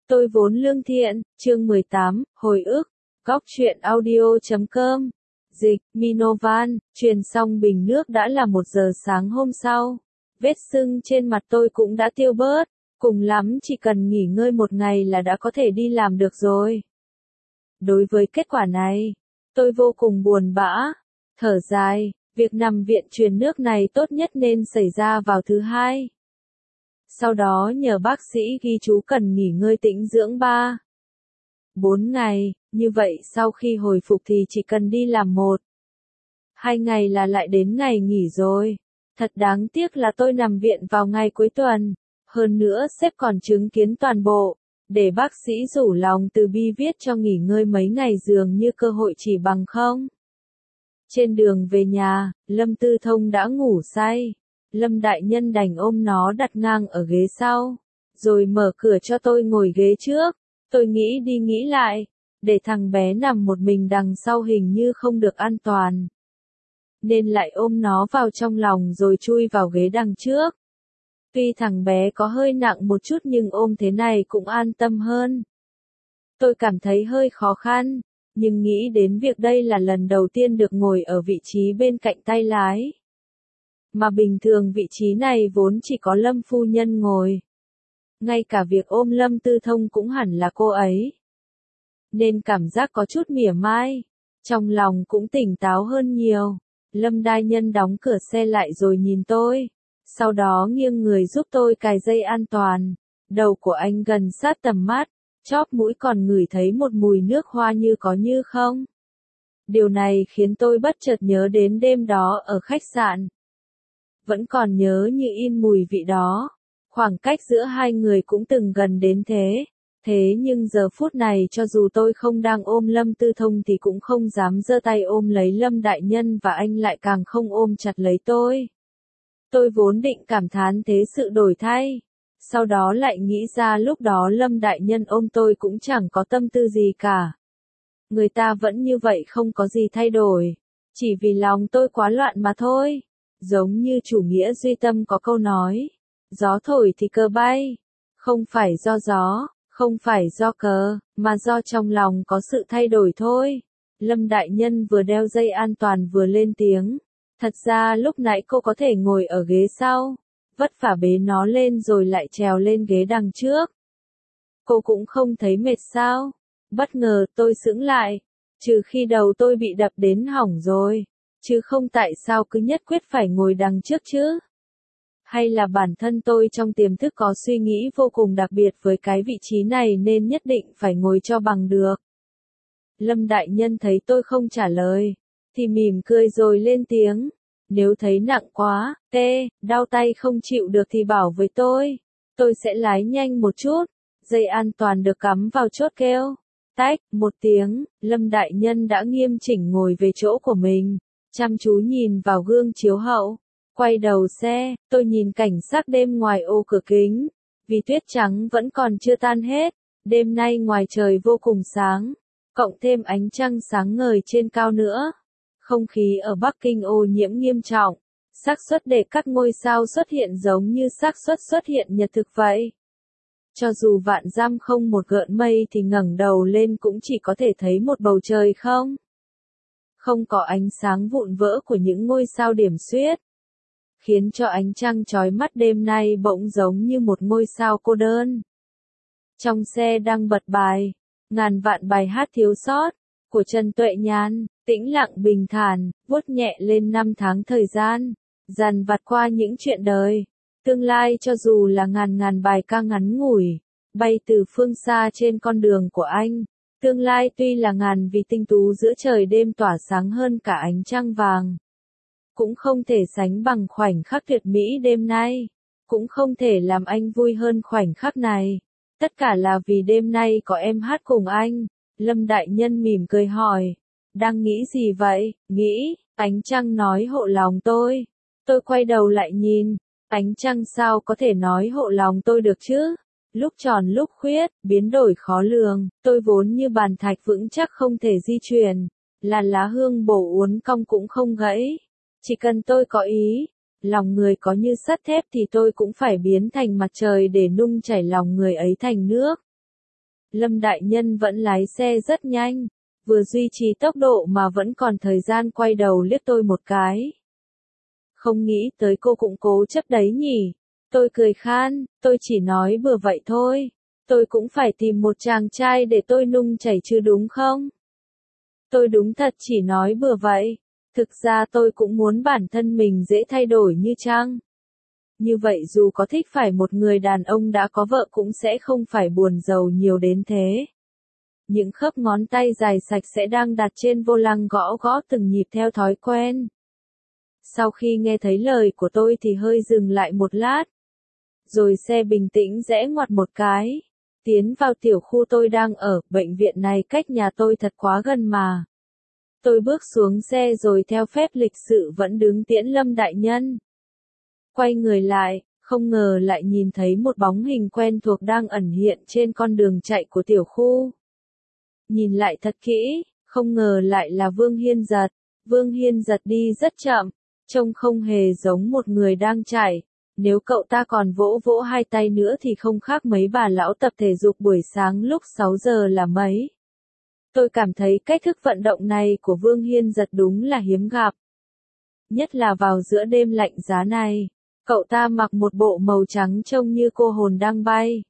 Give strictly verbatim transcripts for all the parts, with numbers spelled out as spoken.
Tôi vốn lương thiện, chương mười tám, hồi ức, góc truyện audio.com, dịch, Minovan, truyền xong bình nước đã là một giờ sáng hôm sau. Vết sưng trên mặt tôi cũng đã tiêu bớt, cùng lắm chỉ cần nghỉ ngơi một ngày là đã có thể đi làm được rồi. Đối với kết quả này, tôi vô cùng buồn bã, thở dài, việc nằm viện truyền nước này tốt nhất nên xảy ra vào thứ hai. Sau đó nhờ bác sĩ ghi chú cần nghỉ ngơi tĩnh dưỡng ba bốn ngày, như vậy sau khi hồi phục thì chỉ cần đi làm một hai ngày là lại đến ngày nghỉ rồi. Thật đáng tiếc là tôi nằm viện vào ngày cuối tuần, hơn nữa sếp còn chứng kiến toàn bộ, để bác sĩ rủ lòng từ bi viết cho nghỉ ngơi mấy ngày dường như cơ hội chỉ bằng không. Trên đường về nhà, Lâm Tư Thông đã ngủ say. Lâm Đại Nhân đành ôm nó đặt ngang ở ghế sau, rồi mở cửa cho tôi ngồi ghế trước. Tôi nghĩ đi nghĩ lại, để thằng bé nằm một mình đằng sau hình như không được an toàn, nên lại ôm nó vào trong lòng rồi chui vào ghế đằng trước. Tuy thằng bé có hơi nặng một chút nhưng ôm thế này cũng an tâm hơn. Tôi cảm thấy hơi khó khăn, nhưng nghĩ đến việc đây là lần đầu tiên được ngồi ở vị trí bên cạnh tay lái. Mà bình thường vị trí này vốn chỉ có Lâm phu nhân ngồi. Ngay cả việc ôm Lâm Tư Thông cũng hẳn là cô ấy. Nên cảm giác có chút mỉa mai, trong lòng cũng tỉnh táo hơn nhiều. Lâm Đại Nhân đóng cửa xe lại rồi nhìn tôi, sau đó nghiêng người giúp tôi cài dây an toàn. Đầu của anh gần sát tầm mắt, chóp mũi còn ngửi thấy một mùi nước hoa như có như không. Điều này khiến tôi bất chợt nhớ đến đêm đó ở khách sạn. Vẫn còn nhớ như in mùi vị đó. Khoảng cách giữa hai người cũng từng gần đến thế. Thế nhưng giờ phút này cho dù tôi không đang ôm Lâm Tư Thông thì cũng không dám giơ tay ôm lấy Lâm Đại Nhân và anh lại càng không ôm chặt lấy tôi. Tôi vốn định cảm thán thế sự đổi thay. Sau đó lại nghĩ ra lúc đó Lâm Đại Nhân ôm tôi cũng chẳng có tâm tư gì cả. Người ta vẫn như vậy không có gì thay đổi. Chỉ vì lòng tôi quá loạn mà thôi. Giống như chủ nghĩa duy tâm có câu nói, gió thổi thì cờ bay, không phải do gió, không phải do cờ, mà do trong lòng có sự thay đổi thôi. Lâm Đại Nhân vừa đeo dây an toàn vừa lên tiếng, thật ra lúc nãy cô có thể ngồi ở ghế sau, vất vả bế nó lên rồi lại trèo lên ghế đằng trước. Cô cũng không thấy mệt sao? Bất ngờ tôi sững lại, trừ khi đầu tôi bị đập đến hỏng rồi. Chứ không tại sao cứ nhất quyết phải ngồi đằng trước chứ? Hay là bản thân tôi trong tiềm thức có suy nghĩ vô cùng đặc biệt với cái vị trí này nên nhất định phải ngồi cho bằng được? Lâm Đại Nhân thấy tôi không trả lời, thì mỉm cười rồi lên tiếng. Nếu thấy nặng quá, tê, đau tay không chịu được thì bảo với tôi. Tôi sẽ lái nhanh một chút. Dây an toàn được cắm vào chốt kêu. Tách, một tiếng, Lâm Đại Nhân đã nghiêm chỉnh ngồi về chỗ của mình. Chăm chú nhìn vào gương chiếu hậu, quay đầu xe, tôi nhìn cảnh sắc đêm ngoài ô cửa kính, vì tuyết trắng vẫn còn chưa tan hết, đêm nay ngoài trời vô cùng sáng, cộng thêm ánh trăng sáng ngời trên cao nữa. Không khí ở Bắc Kinh ô nhiễm nghiêm trọng, xác suất để các ngôi sao xuất hiện giống như xác suất xuất hiện nhật thực vậy. Cho dù vạn dặm không một gợn mây thì ngẩng đầu lên cũng chỉ có thể thấy một bầu trời không. Không có ánh sáng vụn vỡ của những ngôi sao điểm xuyết, khiến cho ánh trăng chói mắt đêm nay bỗng giống như một ngôi sao cô đơn. Trong xe đang bật bài, ngàn vạn bài hát thiếu sót, của Trần Tuệ Nhàn, tĩnh lặng bình thản, vuốt nhẹ lên năm tháng thời gian, dằn vặt qua những chuyện đời. Tương lai cho dù là ngàn ngàn bài ca ngắn ngủi, bay từ phương xa trên con đường của anh. Tương lai tuy là ngàn vì tinh tú giữa trời đêm tỏa sáng hơn cả ánh trăng vàng, cũng không thể sánh bằng khoảnh khắc tuyệt mỹ đêm nay, cũng không thể làm anh vui hơn khoảnh khắc này. Tất cả là vì đêm nay có em hát cùng anh. Lâm Đại Nhân mỉm cười hỏi, đang nghĩ gì vậy? Nghĩ, ánh trăng nói hộ lòng tôi. Tôi quay đầu lại nhìn, ánh trăng sao có thể nói hộ lòng tôi được chứ? Lúc tròn lúc khuyết, biến đổi khó lường, tôi vốn như bàn thạch vững chắc không thể di chuyển, là lá hương bổ uốn cong cũng không gãy. Chỉ cần tôi có ý, lòng người có như sắt thép thì tôi cũng phải biến thành mặt trời để nung chảy lòng người ấy thành nước. Lâm đại nhân vẫn lái xe rất nhanh, vừa duy trì tốc độ mà vẫn còn thời gian quay đầu liếc tôi một cái. Không nghĩ tới cô cũng cố chấp đấy nhỉ. Tôi cười khan, tôi chỉ nói bừa vậy thôi. Tôi cũng phải tìm một chàng trai để tôi nung chảy chứ đúng không? Tôi đúng thật chỉ nói bừa vậy. Thực ra tôi cũng muốn bản thân mình dễ thay đổi như chăng. Như vậy dù có thích phải một người đàn ông đã có vợ cũng sẽ không phải buồn giàu nhiều đến thế. Những khớp ngón tay dài sạch sẽ đang đặt trên vô lăng gõ gõ từng nhịp theo thói quen. Sau khi nghe thấy lời của tôi thì hơi dừng lại một lát. Rồi xe bình tĩnh rẽ ngoặt một cái. Tiến vào tiểu khu tôi đang ở, bệnh viện này cách nhà tôi thật quá gần mà. Tôi bước xuống xe rồi theo phép lịch sự vẫn đứng tiễn Lâm đại nhân. Quay người lại, không ngờ lại nhìn thấy một bóng hình quen thuộc đang ẩn hiện trên con đường chạy của tiểu khu. Nhìn lại thật kỹ, không ngờ lại là Vương Hiên Giật. Vương Hiên Giật đi rất chậm, trông không hề giống một người đang chạy. Nếu cậu ta còn vỗ vỗ hai tay nữa thì không khác mấy bà lão tập thể dục buổi sáng lúc sáu giờ là mấy. Tôi cảm thấy cách thức vận động này của Vương Hiên Giật đúng là hiếm gặp. Nhất là vào giữa đêm lạnh giá này, cậu ta mặc một bộ màu trắng trông như cô hồn đang bay.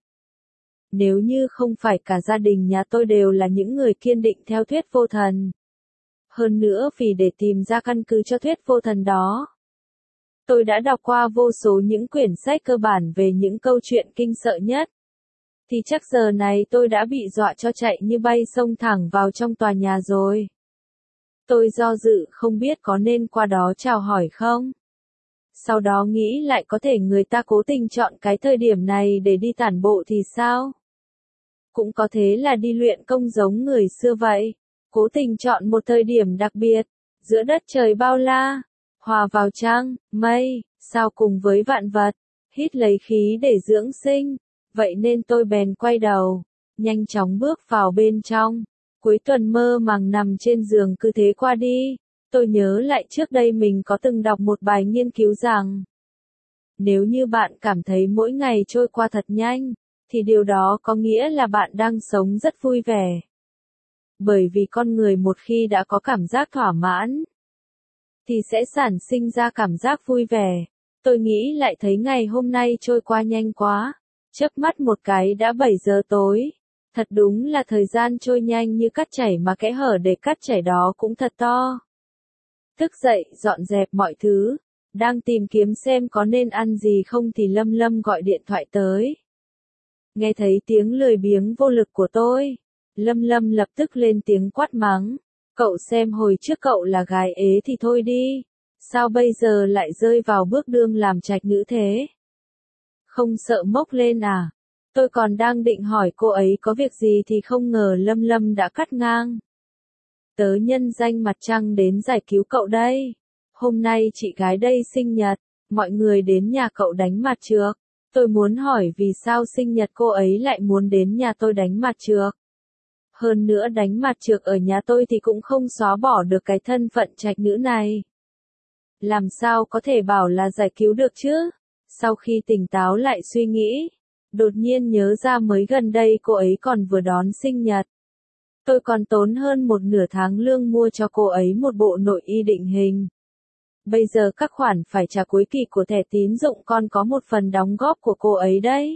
Nếu như không phải cả gia đình nhà tôi đều là những người kiên định theo thuyết vô thần. Hơn nữa vì để tìm ra căn cứ cho thuyết vô thần đó. Tôi đã đọc qua vô số những quyển sách cơ bản về những câu chuyện kinh sợ nhất. Thì chắc giờ này tôi đã bị dọa cho chạy như bay xông thẳng vào trong tòa nhà rồi. Tôi do dự không biết có nên qua đó chào hỏi không. Sau đó nghĩ lại có thể người ta cố tình chọn cái thời điểm này để đi tản bộ thì sao? Cũng có thế là đi luyện công giống người xưa vậy. Cố tình chọn một thời điểm đặc biệt, giữa đất trời bao la, hòa vào trăng, mây, sao cùng với vạn vật, hít lấy khí để dưỡng sinh. Vậy nên tôi bèn quay đầu, nhanh chóng bước vào bên trong. Cuối tuần mơ màng nằm trên giường cứ thế qua đi. Tôi nhớ lại trước đây mình có từng đọc một bài nghiên cứu rằng, nếu như bạn cảm thấy mỗi ngày trôi qua thật nhanh, thì điều đó có nghĩa là bạn đang sống rất vui vẻ. Bởi vì con người một khi đã có cảm giác thỏa mãn, thì sẽ sản sinh ra cảm giác vui vẻ. Tôi nghĩ lại thấy ngày hôm nay trôi qua nhanh quá. Chớp mắt một cái đã bảy giờ tối. Thật đúng là thời gian trôi nhanh như cát chảy mà kẽ hở để cát chảy đó cũng thật to. Thức dậy, dọn dẹp mọi thứ. Đang tìm kiếm xem có nên ăn gì không thì Lâm Lâm gọi điện thoại tới. Nghe thấy tiếng lười biếng vô lực của tôi. Lâm Lâm lập tức lên tiếng quát mắng. Cậu xem hồi trước cậu là gái ế thì thôi đi. Sao bây giờ lại rơi vào bước đương làm trạch nữ thế? Không sợ mốc lên à? Tôi còn đang định hỏi cô ấy có việc gì thì không ngờ Lâm Lâm đã cắt ngang. Tớ nhân danh mặt trăng đến giải cứu cậu đây. Hôm nay chị gái đây sinh nhật, mọi người đến nhà cậu đánh mặt trược. Tôi muốn hỏi vì sao sinh nhật cô ấy lại muốn đến nhà tôi đánh mặt trược. Hơn nữa đánh mặt trược ở nhà tôi thì cũng không xóa bỏ được cái thân phận trạch nữ này. Làm sao có thể bảo là giải cứu được chứ? Sau khi tỉnh táo lại suy nghĩ, đột nhiên nhớ ra mới gần đây cô ấy còn vừa đón sinh nhật. Tôi còn tốn hơn một nửa tháng lương mua cho cô ấy một bộ nội y định hình. Bây giờ các khoản phải trả cuối kỳ của thẻ tín dụng còn có một phần đóng góp của cô ấy đấy.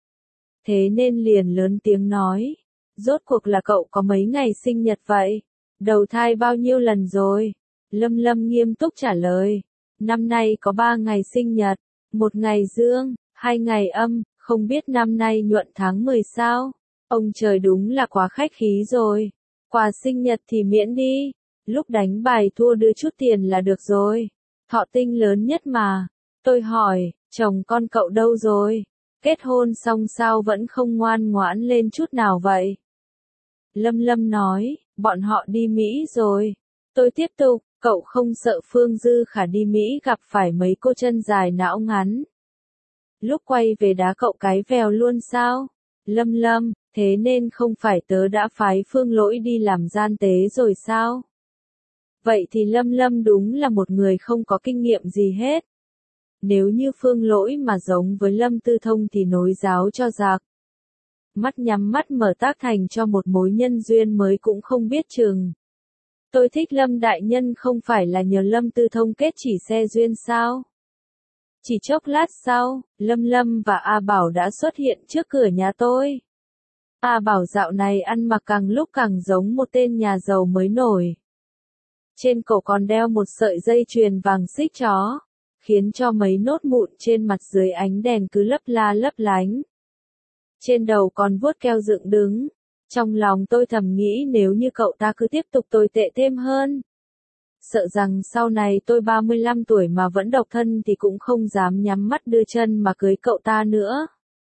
Thế nên liền lớn tiếng nói, rốt cuộc là cậu có mấy ngày sinh nhật vậy? Đầu thai bao nhiêu lần rồi? Lâm Lâm nghiêm túc trả lời, năm nay có ba ngày sinh nhật, một ngày dương, hai ngày âm, không biết năm nay nhuận tháng mười sao? Ông trời đúng là quá khách khí rồi. Quà sinh nhật thì miễn đi, lúc đánh bài thua đưa chút tiền là được rồi. Thọ tinh lớn nhất mà. Tôi hỏi, chồng con cậu đâu rồi? Kết hôn xong sao vẫn không ngoan ngoãn lên chút nào vậy? Lâm Lâm nói, bọn họ đi Mỹ rồi. Tôi tiếp tục, cậu không sợ Phương Dư Khả đi Mỹ gặp phải mấy cô chân dài não ngắn. Lúc quay về đá cậu cái vèo luôn sao? Lâm Lâm, thế nên không phải tớ đã phái Phương Lỗi đi làm gian tế rồi sao? Vậy thì Lâm Lâm đúng là một người không có kinh nghiệm gì hết. Nếu như Phương Lỗi mà giống với Lâm Tư Thông thì nối giáo cho giặc. mắt nhắm mắt mở tác thành cho một mối nhân duyên mới cũng không biết chừng. Tôi thích Lâm đại nhân không phải là nhờ Lâm Tư Thông kết chỉ xe duyên sao? Chỉ chốc lát sau, Lâm Lâm và A Bảo đã xuất hiện trước cửa nhà tôi. A Bảo dạo này ăn mặc càng lúc càng giống một tên nhà giàu mới nổi. Trên cổ còn đeo một sợi dây chuyền vàng xích chó, khiến cho mấy nốt mụn trên mặt dưới ánh đèn cứ lấp la lấp lánh. Trên đầu còn vuốt keo dựng đứng. Trong lòng tôi thầm nghĩ nếu như cậu ta cứ tiếp tục tồi tệ thêm hơn. Sợ rằng sau này tôi ba mươi lăm tuổi mà vẫn độc thân thì cũng không dám nhắm mắt đưa chân mà cưới cậu ta nữa.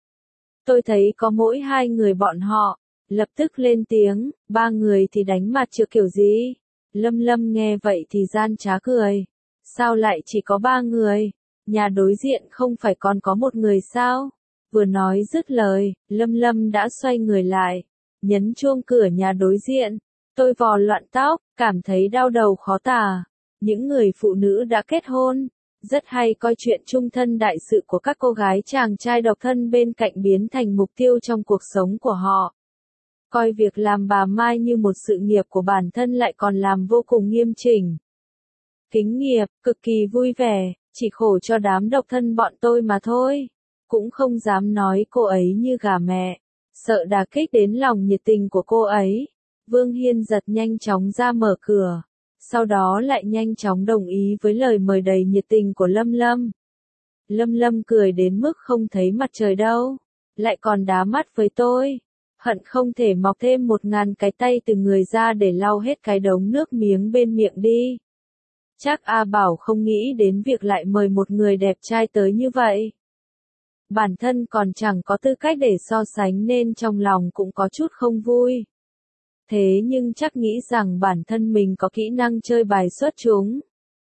Tôi thấy có mỗi hai người bọn họ, lập tức lên tiếng, ba người thì đánh mặt chưa kiểu gì. Lâm Lâm nghe vậy thì gian trá cười. Sao lại chỉ có ba người? Nhà đối diện không phải còn có một người sao? Vừa nói dứt lời, Lâm Lâm đã xoay người lại, nhấn chuông cửa nhà đối diện. Tôi vò loạn tóc, cảm thấy đau đầu khó tả. Những người phụ nữ đã kết hôn, rất hay coi chuyện chung thân đại sự của các cô gái chàng trai độc thân bên cạnh biến thành mục tiêu trong cuộc sống của họ. Coi việc làm bà Mai như một sự nghiệp của bản thân lại còn làm vô cùng nghiêm chỉnh. Kính nghiệp, cực kỳ vui vẻ, chỉ khổ cho đám độc thân bọn tôi mà thôi. Cũng không dám nói cô ấy như gà mẹ, sợ đả kích đến lòng nhiệt tình của cô ấy. Vương Hiên giật nhanh chóng ra mở cửa, sau đó lại nhanh chóng đồng ý với lời mời đầy nhiệt tình của Lâm Lâm. Lâm Lâm cười đến mức không thấy mặt trời đâu, lại còn đá mắt với tôi, hận không thể mọc thêm một ngàn cái tay từ người ra để lau hết cái đống nước miếng bên miệng đi. Chắc A Bảo không nghĩ đến việc lại mời một người đẹp trai tới như vậy. Bản thân còn chẳng có tư cách để so sánh nên trong lòng cũng có chút không vui. Thế nhưng chắc nghĩ rằng bản thân mình có kỹ năng chơi bài xuất chúng.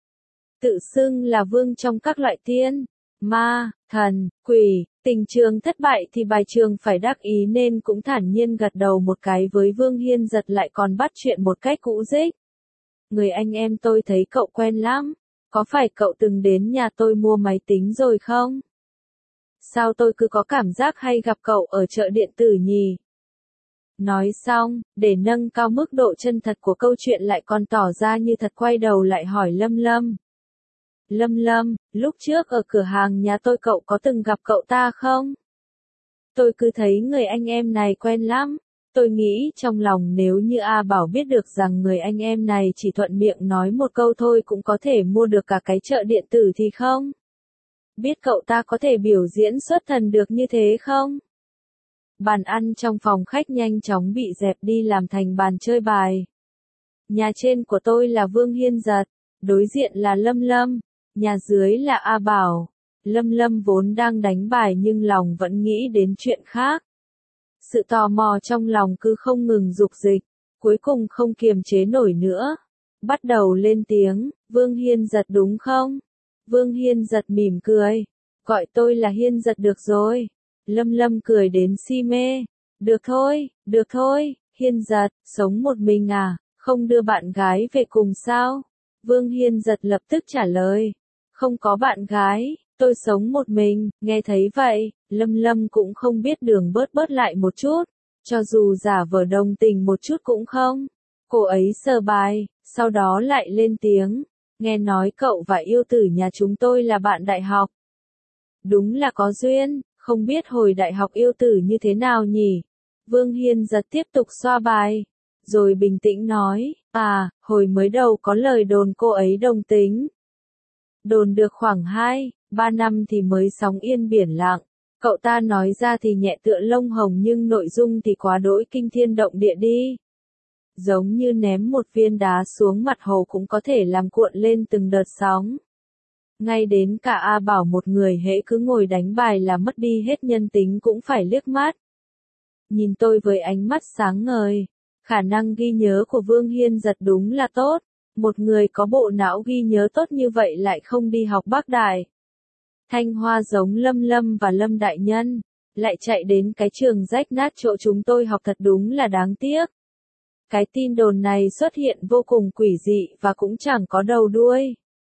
Tự xưng là vương trong các loại tiên, ma, thần, quỷ, tình trường thất bại thì bài trường phải đắc ý nên cũng thản nhiên gật đầu một cái với Vương Hiên giật lại còn bắt chuyện một cách cũ dích. Người anh em tôi thấy cậu quen lắm, có phải cậu từng đến nhà tôi mua máy tính rồi không? Sao tôi cứ có cảm giác hay gặp cậu ở chợ điện tử nhỉ? Nói xong, để nâng cao mức độ chân thật của câu chuyện lại còn tỏ ra như thật quay đầu lại hỏi Lâm Lâm. Lâm Lâm, lúc trước ở cửa hàng nhà tôi cậu có từng gặp cậu ta không? Tôi cứ thấy người anh em này quen lắm. Tôi nghĩ trong lòng nếu như A Bảo biết được rằng người anh em này chỉ thuận miệng nói một câu thôi cũng có thể mua được cả cái chợ điện tử thì không? Biết cậu ta có thể biểu diễn xuất thần được như thế không? Bàn ăn trong phòng khách nhanh chóng bị dẹp đi làm thành bàn chơi bài. Nhà trên của tôi là Vương Hiên Giật, đối diện là Lâm Lâm, nhà dưới là A Bảo. Lâm Lâm vốn đang đánh bài nhưng lòng vẫn nghĩ đến chuyện khác. Sự tò mò trong lòng cứ không ngừng dục dịch, cuối cùng không kiềm chế nổi nữa. Bắt đầu lên tiếng, Vương Hiên Giật đúng không? Vương Hiên Giật mỉm cười, gọi tôi là Hiên Giật được rồi. Lâm Lâm cười đến si mê, được thôi, được thôi, Hiên Giật, sống một mình à, không đưa bạn gái về cùng sao? Vương Hiên Giật lập tức trả lời, không có bạn gái, tôi sống một mình. Nghe thấy vậy, Lâm Lâm cũng không biết đường bớt bớt lại một chút, cho dù giả vờ đồng tình một chút cũng không. Cô ấy sờ bài, sau đó lại lên tiếng, nghe nói cậu và yêu tử nhà chúng tôi là bạn đại học. Đúng là có duyên, không biết hồi đại học yêu tử như thế nào nhỉ? Vương Hiên Giật tiếp tục xoa bài, rồi bình tĩnh nói, à, hồi mới đầu có lời đồn cô ấy đồng tính. Đồn được khoảng hai, ba năm thì mới sóng yên biển lặng. Cậu ta nói ra thì nhẹ tựa lông hồng nhưng nội dung thì quá đỗi kinh thiên động địa đi. Giống như ném một viên đá xuống mặt hồ cũng có thể làm cuộn lên từng đợt sóng. Ngay đến cả A Bảo một người hễ cứ ngồi đánh bài là mất đi hết nhân tính cũng phải liếc mắt. Nhìn tôi với ánh mắt sáng ngời. Khả năng ghi nhớ của Vương Hiên Giật đúng là tốt. Một người có bộ não ghi nhớ tốt như vậy lại không đi học Bắc Đại Thanh Hoa giống Lâm Lâm và Lâm Đại Nhân, lại chạy đến cái trường rách nát chỗ chúng tôi học thật đúng là đáng tiếc. Cái tin đồn này xuất hiện vô cùng quỷ dị và cũng chẳng có đầu đuôi.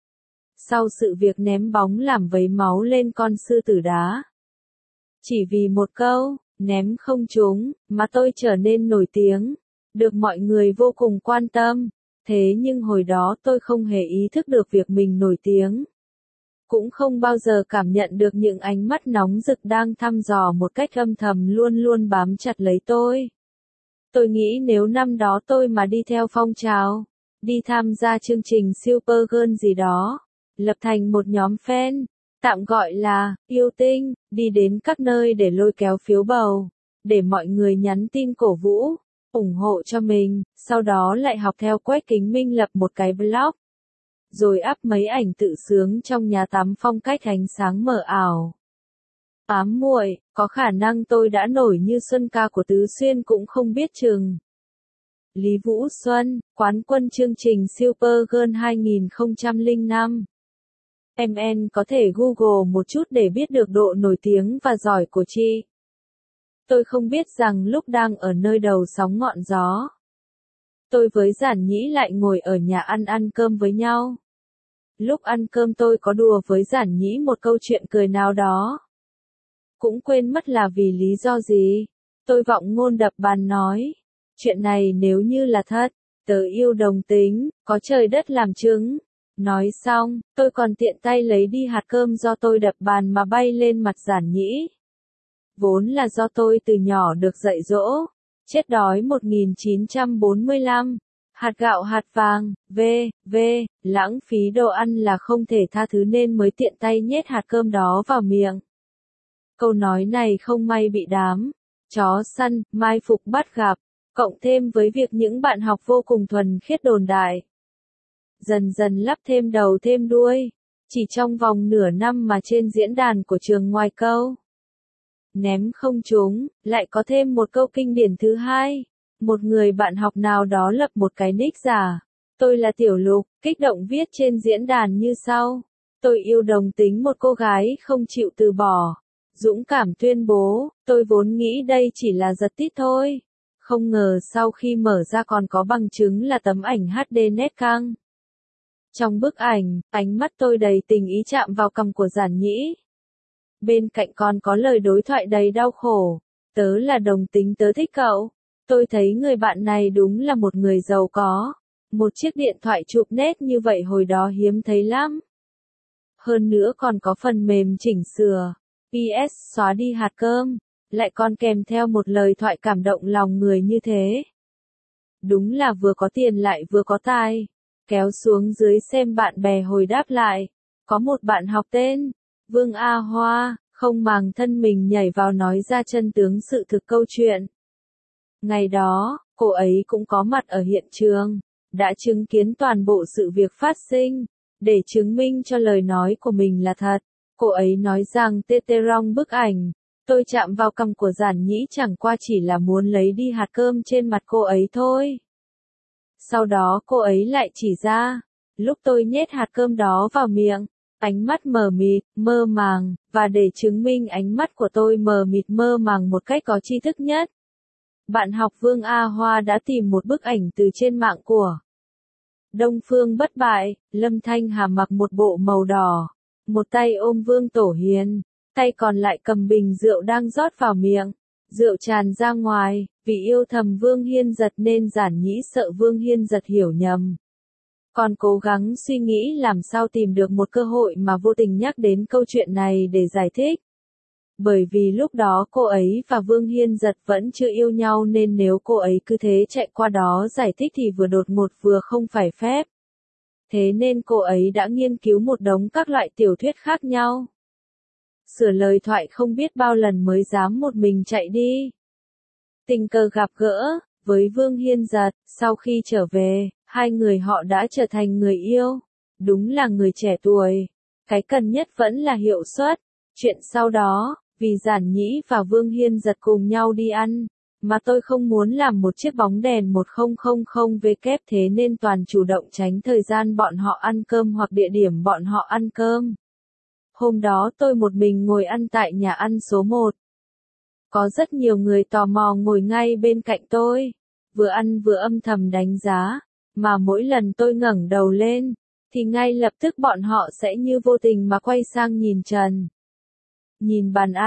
Sau sự việc ném bóng làm vấy máu lên con sư tử đá. Chỉ vì một câu, Ném không trúng, mà tôi trở nên nổi tiếng, được mọi người vô cùng quan tâm. Thế nhưng hồi đó tôi không hề ý thức được việc mình nổi tiếng. Cũng không bao giờ cảm nhận được những ánh mắt nóng rực đang thăm dò một cách âm thầm luôn luôn bám chặt lấy tôi. Tôi nghĩ nếu năm đó tôi mà đi theo phong trào, đi tham gia chương trình Supergirl gì đó, lập thành một nhóm fan, tạm gọi là yêu tinh, đi đến các nơi để lôi kéo phiếu bầu, để mọi người nhắn tin cổ vũ, ủng hộ cho mình, sau đó lại học theo Quách Kính Minh lập một cái blog, rồi up mấy ảnh tự sướng trong nhà tắm phong cách ánh sáng mờ ảo. Ám muội, có khả năng tôi đã nổi như Xuân Ca của Tứ Xuyên cũng không biết chừng. Lý Vũ Xuân, quán quân chương trình Supergirl hai không không năm. em en có thể Google một chút để biết được độ nổi tiếng và giỏi của chị. Tôi không biết rằng lúc đang ở nơi đầu sóng ngọn gió, tôi với Giản Nhĩ lại ngồi ở nhà ăn ăn cơm với nhau. Lúc ăn cơm tôi có đùa với Giản Nhĩ một câu chuyện cười nào đó. Cũng quên mất là vì lý do gì. Tôi vọng ngôn đập bàn nói. Chuyện này nếu như là thật, tớ yêu đồng tính, có trời đất làm chứng. Nói xong, tôi còn tiện tay lấy đi hạt cơm do tôi đập bàn mà bay lên mặt Giản Nhĩ. Vốn là do tôi từ nhỏ được dạy dỗ. Chết đói một nghìn chín trăm bốn mươi lăm. Hạt gạo hạt vàng, v, v, lãng phí đồ ăn là không thể tha thứ nên mới tiện tay nhét hạt cơm đó vào miệng. Câu nói này không may bị đám chó săn, mai phục bắt gặp, cộng thêm với việc những bạn học vô cùng thuần khiết đồn đại. Dần dần lắp thêm đầu thêm đuôi, chỉ trong vòng nửa năm mà trên diễn đàn của trường ngoài câu ném không trúng, lại có thêm một câu kinh điển thứ hai. Một người bạn học nào đó lập một cái nick giả. Tôi là Tiểu Lục, kích động viết trên diễn đàn như sau. Tôi yêu đồng tính một cô gái không chịu từ bỏ. Dũng cảm tuyên bố, tôi vốn nghĩ đây chỉ là giật tít thôi. Không ngờ sau khi mở ra còn có bằng chứng là tấm ảnh hát đê nét căng. Trong bức ảnh, ánh mắt tôi đầy tình ý chạm vào cằm của Giản Nhĩ. Bên cạnh còn có lời đối thoại đầy đau khổ. Tớ là đồng tính, tớ thích cậu. Tôi thấy người bạn này đúng là một người giàu có. Một chiếc điện thoại chụp nét như vậy hồi đó hiếm thấy lắm. Hơn nữa còn có phần mềm chỉnh sửa. pê ét xóa đi hạt cơm. Lại còn kèm theo một lời thoại cảm động lòng người như thế. Đúng là vừa có tiền lại vừa có tài. Kéo xuống dưới xem bạn bè hồi đáp lại. Có một bạn học tên Vương A Hoa, không màng thân mình nhảy vào nói ra chân tướng sự thực câu chuyện. Ngày đó, cô ấy cũng có mặt ở hiện trường, đã chứng kiến toàn bộ sự việc phát sinh, để chứng minh cho lời nói của mình là thật. Cô ấy nói rằng tê tê rong bức ảnh, tôi chạm vào cằm của Giản Nhĩ chẳng qua chỉ là muốn lấy đi hạt cơm trên mặt cô ấy thôi. Sau đó cô ấy lại chỉ ra, lúc tôi nhét hạt cơm đó vào miệng, ánh mắt mờ mịt, mơ màng, và để chứng minh ánh mắt của tôi mờ mịt mơ màng một cách có tri thức nhất. Bạn học Vương A Hoa đã tìm một bức ảnh từ trên mạng của Đông Phương Bất Bại. Lâm Thanh Hà mặc một bộ màu đỏ, một tay ôm Vương Tổ Hiền, tay còn lại cầm bình rượu đang rót vào miệng. Rượu tràn ra ngoài, vì yêu thầm Vương Hiên Giật nên Giản Nhĩ sợ Vương Hiên Giật hiểu nhầm. Còn cố gắng suy nghĩ làm sao tìm được một cơ hội mà vô tình nhắc đến câu chuyện này để giải thích. Bởi vì lúc đó cô ấy và Vương Hiên Giật vẫn chưa yêu nhau nên nếu cô ấy cứ thế chạy qua đó giải thích thì vừa đột ngột vừa không phải phép. Thế nên cô ấy đã nghiên cứu một đống các loại tiểu thuyết khác nhau. Sửa lời thoại không biết bao lần mới dám một mình chạy đi. Tình cờ gặp gỡ với Vương Hiên Giật, sau khi trở về, hai người họ đã trở thành người yêu. Đúng là người trẻ tuổi. Cái cần nhất vẫn là hiệu suất. Chuyện sau đó, vì Giản Nhĩ và Vương Hiên Giật cùng nhau đi ăn, mà tôi không muốn làm một chiếc bóng đèn một không không không W thế nên toàn chủ động tránh thời gian bọn họ ăn cơm hoặc địa điểm bọn họ ăn cơm. Hôm đó tôi một mình ngồi ăn tại nhà ăn số một. Có rất nhiều người tò mò ngồi ngay bên cạnh tôi, vừa ăn vừa âm thầm đánh giá, mà mỗi lần tôi ngẩng đầu lên, thì ngay lập tức bọn họ sẽ như vô tình mà quay sang nhìn trần. Nhìn bàn ăn,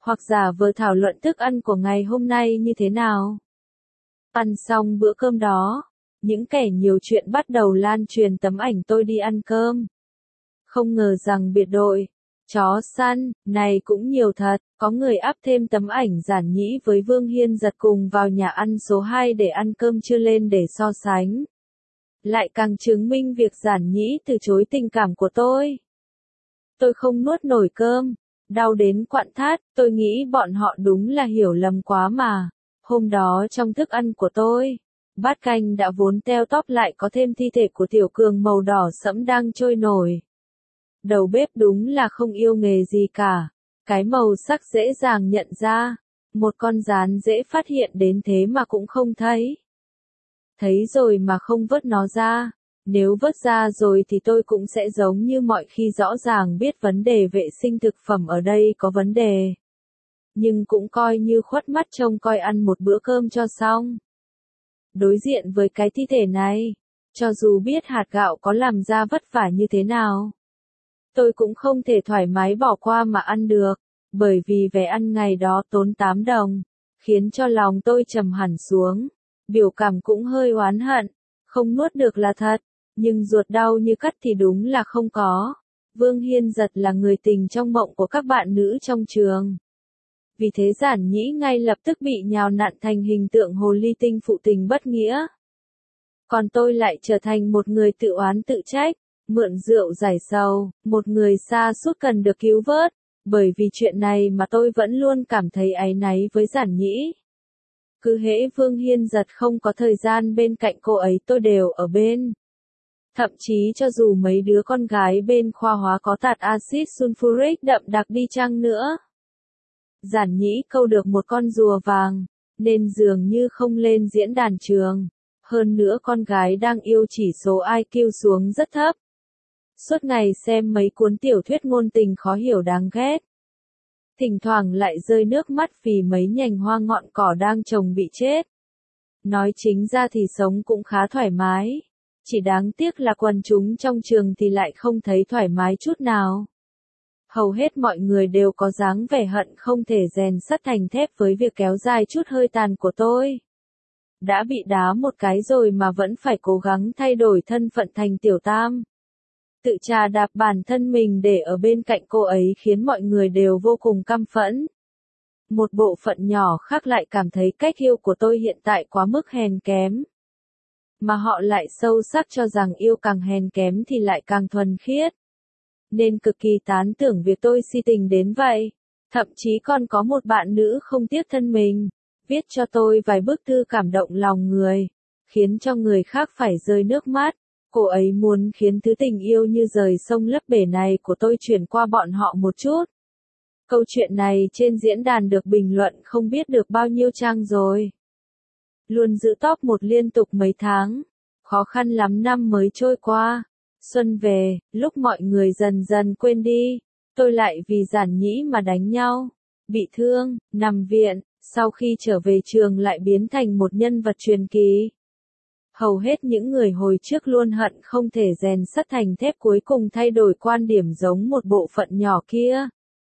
hoặc giả vờ thảo luận thức ăn của ngày hôm nay như thế nào. Ăn xong bữa cơm đó, những kẻ nhiều chuyện bắt đầu lan truyền tấm ảnh tôi đi ăn cơm. Không ngờ rằng biệt đội, chó săn, này cũng nhiều thật, có người up thêm tấm ảnh Giản Nhĩ với Vương Hiên Giật cùng vào nhà ăn số hai để ăn cơm trưa lên để so sánh. Lại càng chứng minh việc Giản Nhĩ từ chối tình cảm của tôi. Tôi không nuốt nổi cơm, đau đến quặn thắt, tôi nghĩ bọn họ đúng là hiểu lầm quá mà. Hôm đó trong thức ăn của tôi, bát canh đã vốn teo tóp lại có thêm thi thể của Tiểu Cường màu đỏ sẫm đang trôi nổi. Đầu bếp đúng là không yêu nghề gì cả, cái màu sắc dễ dàng nhận ra, một con gián dễ phát hiện đến thế mà cũng không thấy. Thấy rồi mà không vớt nó ra, nếu vớt ra rồi thì tôi cũng sẽ giống như mọi khi rõ ràng biết vấn đề vệ sinh thực phẩm ở đây có vấn đề. Nhưng cũng coi như khuất mắt trông coi ăn một bữa cơm cho xong. Đối diện với cái thi thể này, cho dù biết hạt gạo có làm ra vất vả như thế nào, tôi cũng không thể thoải mái bỏ qua mà ăn được, bởi vì vé ăn ngày đó tốn tám đồng, khiến cho lòng tôi trầm hẳn xuống, biểu cảm cũng hơi oán hận, không nuốt được là thật, nhưng ruột đau như cắt thì đúng là không có. Vương Hiên Giật là người tình trong mộng của các bạn nữ trong trường. Vì thế Giản Nhĩ ngay lập tức bị nhào nặn thành hình tượng hồ ly tinh phụ tình bất nghĩa. Còn tôi lại trở thành một người tự oán tự trách, mượn rượu giải sầu, một người sa sút cần được cứu vớt, bởi vì chuyện này mà tôi vẫn luôn cảm thấy áy náy với Giản Nhĩ. Cứ hễ Vương Hiên Giật không có thời gian bên cạnh cô ấy tôi đều ở bên. Thậm chí cho dù mấy đứa con gái bên khoa hóa có tạt axit sulfuric đậm đặc đi chăng nữa. Giản Nhĩ câu được một con rùa vàng, nên dường như không lên diễn đàn trường. Hơn nữa con gái đang yêu chỉ số i kiu xuống rất thấp. Suốt ngày xem mấy cuốn tiểu thuyết ngôn tình khó hiểu đáng ghét. Thỉnh thoảng lại rơi nước mắt vì mấy nhành hoa ngọn cỏ đang trồng bị chết. Nói chính ra thì sống cũng khá thoải mái. Chỉ đáng tiếc là quần chúng trong trường thì lại không thấy thoải mái chút nào. Hầu hết mọi người đều có dáng vẻ hận không thể rèn sắt thành thép với việc kéo dài chút hơi tàn của tôi. Đã bị đá một cái rồi mà vẫn phải cố gắng thay đổi thân phận thành tiểu tam. Tự trà đạp bản thân mình để ở bên cạnh cô ấy khiến mọi người đều vô cùng căm phẫn. Một bộ phận nhỏ khác lại cảm thấy cách yêu của tôi hiện tại quá mức hèn kém. Mà họ lại sâu sắc cho rằng yêu càng hèn kém thì lại càng thuần khiết. Nên cực kỳ tán tưởng việc tôi si tình đến vậy. Thậm chí còn có một bạn nữ không tiếc thân mình, viết cho tôi vài bức thư cảm động lòng người, khiến cho người khác phải rơi nước mắt. Cô ấy muốn khiến thứ tình yêu như rời sông lấp bể này của tôi chuyển qua bọn họ một chút. Câu chuyện này trên diễn đàn được bình luận không biết được bao nhiêu trang rồi. Luôn giữ top một liên tục mấy tháng. Khó khăn lắm năm mới trôi qua. Xuân về, lúc mọi người dần dần quên đi. Tôi lại vì Giản Nhĩ mà đánh nhau. Bị thương, nằm viện, sau khi trở về trường lại biến thành một nhân vật truyền kỳ. Hầu hết những người hồi trước luôn hận không thể rèn sắt thành thép cuối cùng thay đổi quan điểm giống một bộ phận nhỏ kia.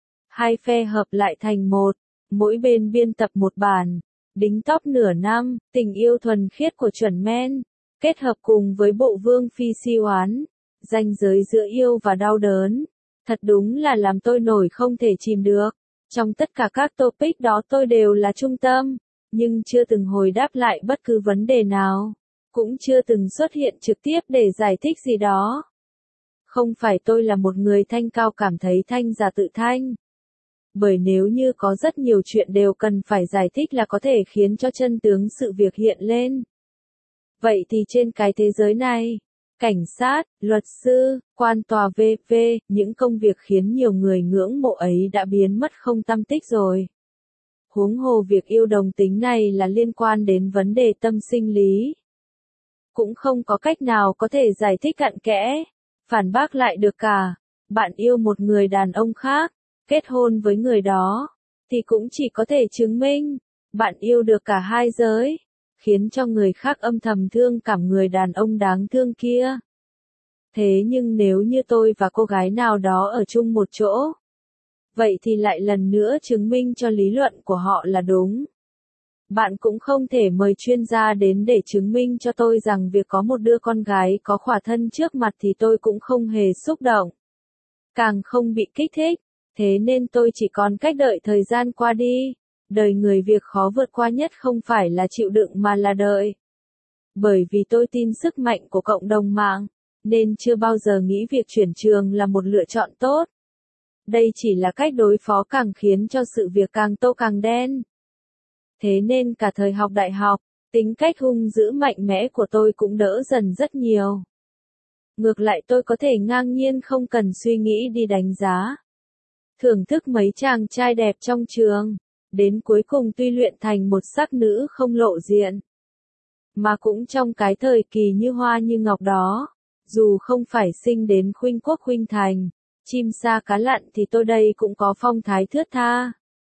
Hai phe hợp lại thành một, mỗi bên biên tập một bản, đính top nửa năm, tình yêu thuần khiết của chuẩn men, kết hợp cùng với bộ Vương Phi si oán, ranh giới giữa yêu và đau đớn. Thật đúng là làm tôi nổi không thể chìm được. Trong tất cả các topic đó tôi đều là trung tâm, nhưng chưa từng hồi đáp lại bất cứ vấn đề nào. Cũng chưa từng xuất hiện trực tiếp để giải thích gì đó. Không phải tôi là một người thanh cao cảm thấy thanh giả tự thanh. Bởi nếu như có rất nhiều chuyện đều cần phải giải thích là có thể khiến cho chân tướng sự việc hiện lên. Vậy thì trên cái thế giới này, cảnh sát, luật sư, quan tòa vân vân, những công việc khiến nhiều người ngưỡng mộ ấy đã biến mất không tăm tích rồi. Huống hồ việc yêu đồng tính này là liên quan đến vấn đề tâm sinh lý. Cũng không có cách nào có thể giải thích cặn kẽ, phản bác lại được cả. Bạn yêu một người đàn ông khác, kết hôn với người đó, thì cũng chỉ có thể chứng minh, bạn yêu được cả hai giới, khiến cho người khác âm thầm thương cảm người đàn ông đáng thương kia. Thế nhưng nếu như tôi và cô gái nào đó ở chung một chỗ, vậy thì lại lần nữa chứng minh cho lý luận của họ là đúng. Bạn cũng không thể mời chuyên gia đến để chứng minh cho tôi rằng việc có một đứa con gái có khỏa thân trước mặt thì tôi cũng không hề xúc động. Càng không bị kích thích. Thế nên tôi chỉ còn cách đợi thời gian qua đi. Đời người việc khó vượt qua nhất không phải là chịu đựng mà là đợi. Bởi vì tôi tin sức mạnh của cộng đồng mạng, nên chưa bao giờ nghĩ việc chuyển trường là một lựa chọn tốt. Đây chỉ là cách đối phó càng khiến cho sự việc càng tô càng đen. Thế nên cả thời học đại học, tính cách hung dữ mạnh mẽ của tôi cũng đỡ dần rất nhiều. Ngược lại tôi có thể ngang nhiên không cần suy nghĩ đi đánh giá. Thưởng thức mấy chàng trai đẹp trong trường, đến cuối cùng tuy luyện thành một sắc nữ không lộ diện. Mà cũng trong cái thời kỳ như hoa như ngọc đó, dù không phải sinh đến khuynh quốc khuynh thành, chim sa cá lặn thì tôi đây cũng có phong thái thướt tha.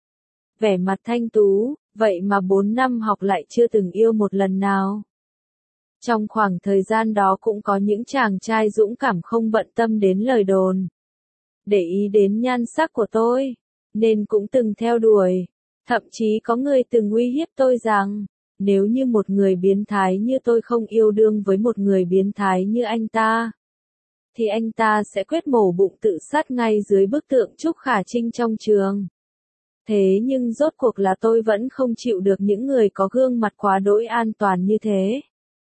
Vẻ mặt thanh tú, vậy mà bốn năm học lại chưa từng yêu một lần nào. Trong khoảng thời gian đó cũng có những chàng trai dũng cảm không bận tâm đến lời đồn. Để ý đến nhan sắc của tôi, nên cũng từng theo đuổi. Thậm chí có người từng uy hiếp tôi rằng, nếu như một người biến thái như tôi không yêu đương với một người biến thái như anh ta, thì anh ta sẽ quyết mổ bụng tự sát ngay dưới bức tượng Trúc Khả Trinh trong trường. Thế nhưng rốt cuộc là tôi vẫn không chịu được những người có gương mặt quá đỗi an toàn như thế.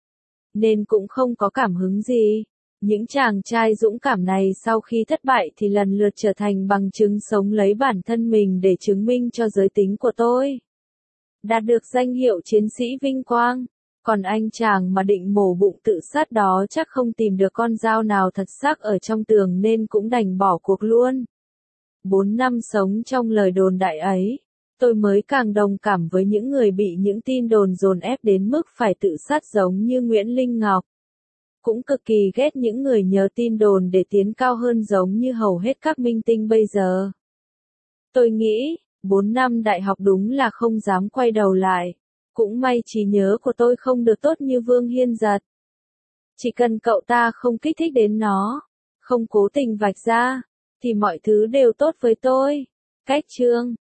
Nên cũng không có cảm hứng gì. Những chàng trai dũng cảm này sau khi thất bại thì lần lượt trở thành bằng chứng sống lấy bản thân mình để chứng minh cho giới tính của tôi. Đạt được danh hiệu chiến sĩ vinh quang. Còn anh chàng mà định mổ bụng tự sát đó chắc không tìm được con dao nào thật sắc ở trong tường nên cũng đành bỏ cuộc luôn. Bốn năm sống trong lời đồn đại ấy, tôi mới càng đồng cảm với những người bị những tin đồn dồn ép đến mức phải tự sát giống như Nguyễn Linh Ngọc. Cũng cực kỳ ghét những người nhờ tin đồn để tiến cao hơn giống như hầu hết các minh tinh bây giờ. Tôi nghĩ, bốn năm đại học đúng là không dám quay đầu lại. Cũng may trí nhớ của tôi không được tốt như Vương Hiên Giật. Chỉ cần cậu ta không kích thích đến nó, không cố tình vạch ra, thì mọi thứ đều tốt với tôi. Cách chương